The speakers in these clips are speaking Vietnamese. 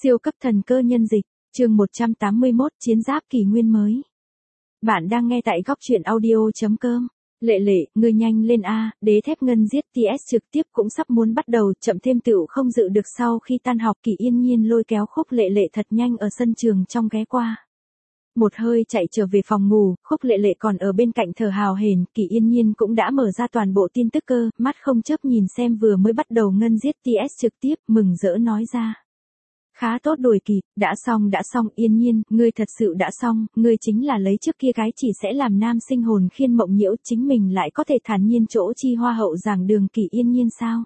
Siêu cấp thần cơ nhân dịch, chương 181 chiến giáp kỷ nguyên mới. Bạn đang nghe tại góc truyện audio.com. Lệ lệ, ngươi nhanh lên a, đế thép ngân giết TS trực tiếp cũng sắp muốn bắt đầu, chậm thêm tựu không dự được. Sau khi tan học, Kỷ Yên Nhiên lôi kéo Khúc Lệ Lệ thật nhanh ở sân trường trong ghé qua. Một hơi chạy trở về phòng ngủ, Khúc Lệ Lệ còn ở bên cạnh thở hào hển, Kỷ Yên Nhiên cũng đã mở ra toàn bộ tin tức cơ, mắt không chớp nhìn xem vừa mới bắt đầu ngân giết TS trực tiếp, mừng rỡ nói ra. Khá tốt đuổi kịp, đã xong, Yên Nhiên, ngươi thật sự đã xong, ngươi chính là lấy trước kia cái chỉ sẽ làm nam sinh hồn khiên mộng nhiễu, chính mình lại có thể thản nhiên chỗ chi hoa hậu giảng đường Kỷ Yên Nhiên sao?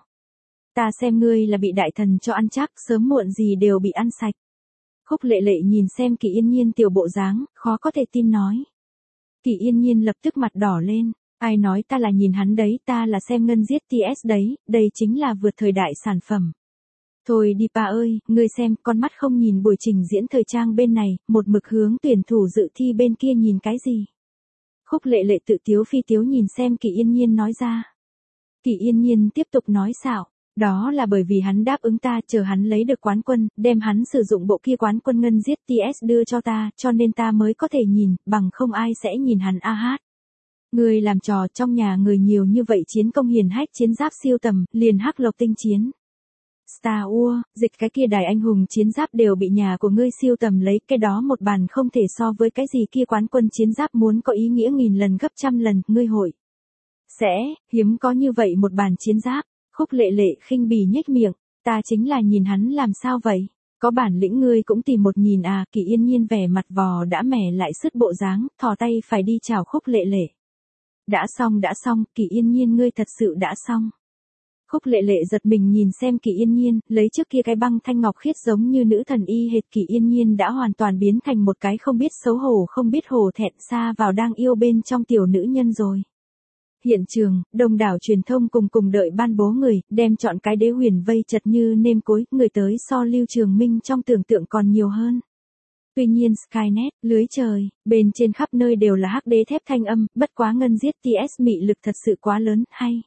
Ta xem ngươi là bị đại thần cho ăn chắc, sớm muộn gì đều bị ăn sạch. Khúc Lệ Lệ nhìn xem Kỷ Yên Nhiên tiểu bộ dáng, khó có thể tin nói. Kỷ Yên Nhiên lập tức mặt đỏ lên, ai nói ta là nhìn hắn đấy, ta là xem ngân giết TS đấy, đây chính là vượt thời đại sản phẩm. Thôi đi pa ơi, ngươi xem, con mắt không nhìn buổi trình diễn thời trang bên này, một mực hướng tuyển thủ dự thi bên kia nhìn cái gì. Khúc Lệ Lệ tự tiếu phi tiếu nhìn xem Kỷ Yên Nhiên nói ra. Kỷ Yên Nhiên tiếp tục nói xạo, đó là bởi vì hắn đáp ứng ta, chờ hắn lấy được quán quân, đem hắn sử dụng bộ kia quán quân ngân giết TS đưa cho ta, cho nên ta mới có thể nhìn, bằng không ai sẽ nhìn hắn a hát. Ngươi làm trò trong nhà người nhiều như vậy, chiến công hiển hách, chiến giáp siêu tầm, liền hắc lộc tinh chiến. Star Wars, dịch cái kia đài anh hùng chiến giáp đều bị nhà của ngươi siêu tầm lấy, cái đó một bàn không thể so với cái gì kia quán quân chiến giáp muốn có ý nghĩa nghìn lần gấp trăm lần, ngươi hội. Sẽ, hiếm có như vậy một bàn chiến giáp. Khúc Lệ Lệ khinh bỉ nhếch miệng, ta chính là nhìn hắn làm sao vậy, có bản lĩnh ngươi cũng tìm một nhìn à. Kỷ Yên Nhiên vẻ mặt vò đã mẻ lại sứt bộ dáng, thò tay phải đi chào Khúc Lệ Lệ. Đã xong, Kỷ Yên Nhiên ngươi thật sự đã xong. Khúc Lệ Lệ giật mình nhìn xem Kỷ Yên Nhiên, lấy trước kia cái băng thanh ngọc khiết giống như nữ thần y hệt, Kỷ Yên Nhiên đã hoàn toàn biến thành một cái không biết xấu hổ không biết hổ thẹn xa vào đang yêu bên trong tiểu nữ nhân rồi. Hiện trường, đông đảo truyền thông cùng đợi ban bố người, đem chọn cái đế huyền vây chật như nêm cối, người tới so Lưu Trường Minh trong tưởng tượng còn nhiều hơn. Tuy nhiên Skynet, lưới trời, bên trên khắp nơi đều là hắc đế thép thanh âm, bất quá ngân giết TS mị lực thật sự quá lớn, hay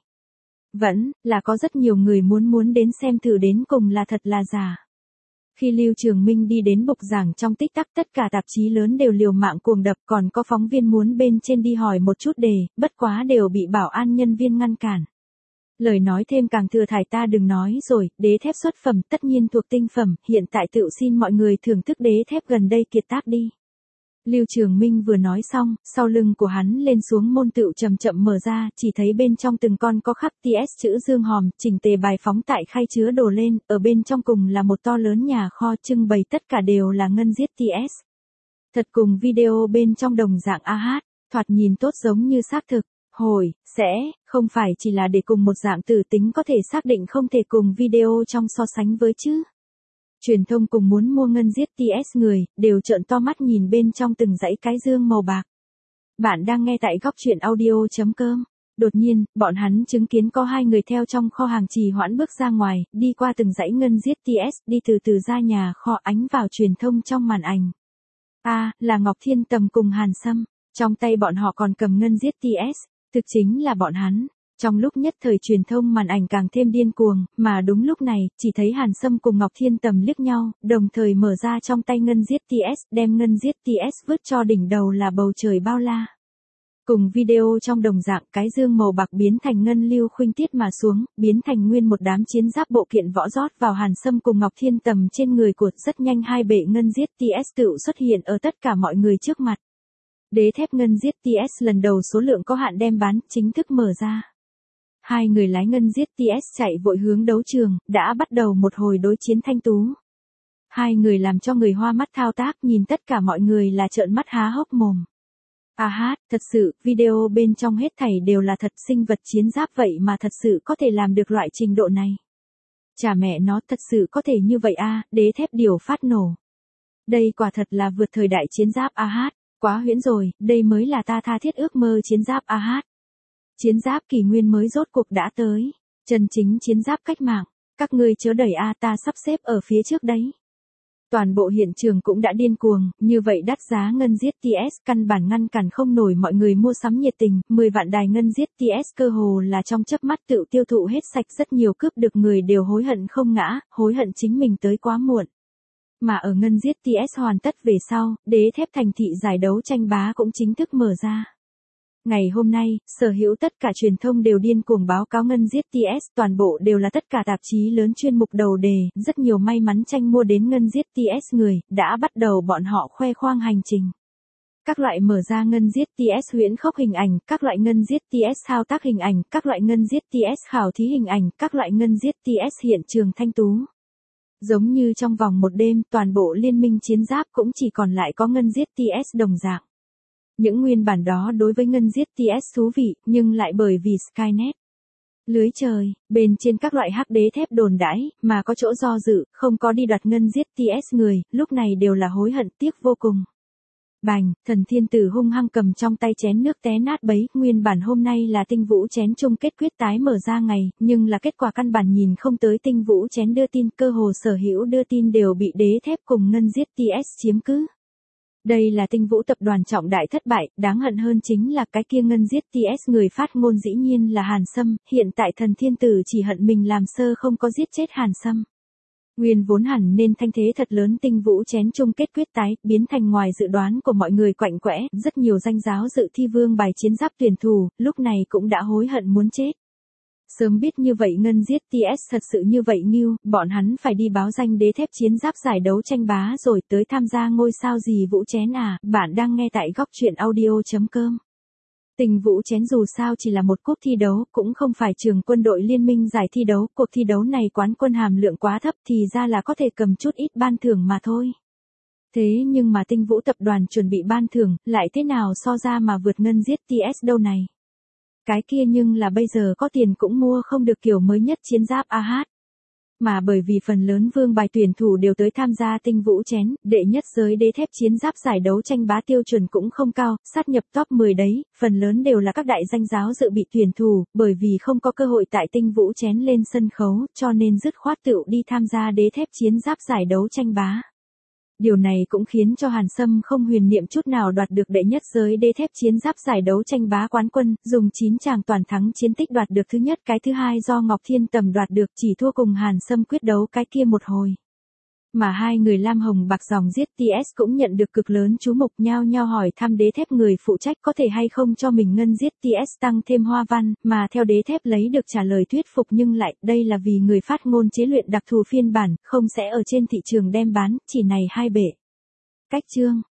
vẫn là có rất nhiều người muốn đến xem thử đến cùng là thật là giả. Khi Lưu Trường Minh đi đến bục giảng trong tích tắc, tất cả tạp chí lớn đều liều mạng cuồng đập, còn có phóng viên muốn bên trên đi hỏi một chút đề, bất quá đều bị bảo an nhân viên ngăn cản. Lời nói thêm càng thừa thải, ta đừng nói rồi, đế thép xuất phẩm tất nhiên thuộc tinh phẩm, hiện tại tựu xin mọi người thưởng thức đế thép gần đây kiệt tác đi. Lưu Trường Minh vừa nói xong, sau lưng của hắn lên xuống môn tựu chậm chậm mở ra, chỉ thấy bên trong từng con có khắc TS chữ dương hòm, chỉnh tề bài phóng tại khay chứa đồ lên, ở bên trong cùng là một to lớn nhà kho trưng bày tất cả đều là ngân giết TS. Thật cùng video bên trong đồng dạng a hát, thoạt nhìn tốt giống như xác thực, hồi, sẽ, không phải chỉ là để cùng một dạng tử tính có thể xác định không thể cùng video trong so sánh với chứ. Truyền thông cùng muốn mua ngân giết TS người, đều trợn to mắt nhìn bên trong từng dãy cái dương màu bạc. Bạn đang nghe tại góc truyện audio.com. Đột nhiên, bọn hắn chứng kiến có hai người theo trong kho hàng trì hoãn bước ra ngoài, đi qua từng dãy ngân giết TS, đi từ từ ra nhà kho, ánh vào truyền thông trong màn ảnh. Là Ngọc Thiên Tầm cùng Hàn Sâm, trong tay bọn họ còn cầm ngân giết TS, thực chính là bọn hắn. Trong lúc nhất thời truyền thông màn ảnh càng thêm điên cuồng, mà đúng lúc này, chỉ thấy Hàn Sâm cùng Ngọc Thiên Tầm liếc nhau, đồng thời mở ra trong tay ngân giết TS, đem ngân giết TS vứt cho đỉnh đầu là bầu trời bao la. Cùng video trong đồng dạng, cái dương màu bạc biến thành ngân lưu khuynh tiết mà xuống, biến thành nguyên một đám chiến giáp bộ kiện võ rót vào Hàn Sâm cùng Ngọc Thiên Tầm trên người của, rất nhanh hai bệ ngân giết TS tự xuất hiện ở tất cả mọi người trước mặt. Đế thép ngân giết TS lần đầu số lượng có hạn đem bán, chính thức mở ra. Hai người lái ngân giết TS chạy vội hướng đấu trường, đã bắt đầu một hồi đối chiến thanh tú. Hai người làm cho người hoa mắt thao tác, nhìn tất cả mọi người là trợn mắt há hốc mồm. Thật sự, video bên trong hết thảy đều là thật, sinh vật chiến giáp vậy mà thật sự có thể làm được loại trình độ này. Chà mẹ nó, thật sự có thể như vậy đế thép điều phát nổ. Đây quả thật là vượt thời đại chiến giáp quá huyễn rồi, đây mới là ta tha thiết ước mơ chiến giáp Chiến giáp kỷ nguyên mới rốt cuộc đã tới. Chân chính chiến giáp cách mạng. Các ngươi chớ đẩy ta sắp xếp ở phía trước đấy. Toàn bộ hiện trường cũng đã điên cuồng, như vậy đắt giá ngân giết TS căn bản ngăn cản không nổi mọi người mua sắm nhiệt tình, 10 vạn đài ngân giết TS cơ hồ là trong chớp mắt tự tiêu thụ hết sạch, rất nhiều cướp được người đều hối hận không ngã, hối hận chính mình tới quá muộn. Mà ở ngân giết TS hoàn tất về sau, đế thép thành thị giải đấu tranh bá cũng chính thức mở ra. Ngày hôm nay, sở hữu tất cả truyền thông đều điên cuồng báo cáo ngân giết TS, toàn bộ đều là tất cả tạp chí lớn chuyên mục đầu đề, rất nhiều may mắn tranh mua đến ngân giết TS người, đã bắt đầu bọn họ khoe khoang hành trình. Các loại mở ra ngân giết TS huyễn khốc hình ảnh, các loại ngân giết TS thao tác hình ảnh, các loại ngân giết TS khảo thí hình ảnh, các loại ngân giết TS hiện trường thanh tú. Giống như trong vòng một đêm, toàn bộ liên minh chiến giáp cũng chỉ còn lại có ngân giết TS đồng dạng. Những nguyên bản đó đối với ngân giết TS thú vị, nhưng lại bởi vì Skynet. Lưới trời, bên trên các loại hắc đế thép đồn đãi, mà có chỗ do dự, không có đi đoạt ngân giết TS người, lúc này đều là hối hận tiếc vô cùng. Bành, thần thiên tử hung hăng cầm trong tay chén nước té nát bấy, nguyên bản hôm nay là tinh vũ chén chung kết quyết tái mở ra ngày, nhưng là kết quả căn bản nhìn không tới tinh vũ chén đưa tin, cơ hồ sở hữu đưa tin đều bị đế thép cùng ngân giết TS chiếm cứ. Đây là tinh vũ tập đoàn trọng đại thất bại, đáng hận hơn chính là cái kia ngân giết TS người phát ngôn dĩ nhiên là Hàn Sâm, hiện tại thần thiên tử chỉ hận mình làm sơ không có giết chết Hàn Sâm. Nguyên vốn hẳn nên thanh thế thật lớn tinh vũ chén chung kết quyết tái, biến thành ngoài dự đoán của mọi người quạnh quẽ, rất nhiều danh giáo dự thi vương bài chiến giáp tuyển thủ, lúc này cũng đã hối hận muốn chết. Sớm biết như vậy ngân giết TS thật sự như vậy nghiêu, bọn hắn phải đi báo danh đế thép chiến giáp giải đấu tranh bá rồi tới tham gia ngôi sao gì vũ chén à, bạn đang nghe tại góc truyện audio.com. Tinh vũ chén dù sao chỉ là một cuộc thi đấu, cũng không phải trường quân đội liên minh giải thi đấu, cuộc thi đấu này quán quân hàm lượng quá thấp thì ra là có thể cầm chút ít ban thưởng mà thôi. Thế nhưng mà tinh vũ tập đoàn chuẩn bị ban thưởng, lại thế nào so ra mà vượt ngân giết TS đâu này. Cái kia nhưng là bây giờ có tiền cũng mua không được kiểu mới nhất chiến giáp AH. Mà bởi vì phần lớn vương bài tuyển thủ đều tới tham gia tinh vũ chén, đệ nhất giới đế thép chiến giáp giải đấu tranh bá tiêu chuẩn cũng không cao, sát nhập top 10 đấy, phần lớn đều là các đại danh giáo dự bị tuyển thủ, bởi vì không có cơ hội tại tinh vũ chén lên sân khấu, cho nên dứt khoát tựu đi tham gia đế thép chiến giáp giải đấu tranh bá. Điều này cũng khiến cho Hàn Sâm không huyền niệm chút nào đoạt được đệ nhất giới đế thép chiến giáp giải đấu tranh bá quán quân, dùng 9 tràng toàn thắng chiến tích đoạt được thứ nhất, cái thứ hai do Ngọc Thiên Tầm đoạt được, chỉ thua cùng Hàn Sâm quyết đấu cái kia một hồi. Mà hai người lam hồng bạc dòng giết TS cũng nhận được cực lớn chú mục, nhao nhao hỏi thăm đế thép người phụ trách có thể hay không cho mình ngân giết TS tăng thêm hoa văn, mà theo đế thép lấy được trả lời thuyết phục nhưng lại, đây là vì người phát ngôn chế luyện đặc thù phiên bản, không sẽ ở trên thị trường đem bán, chỉ này hai bể. Cách chương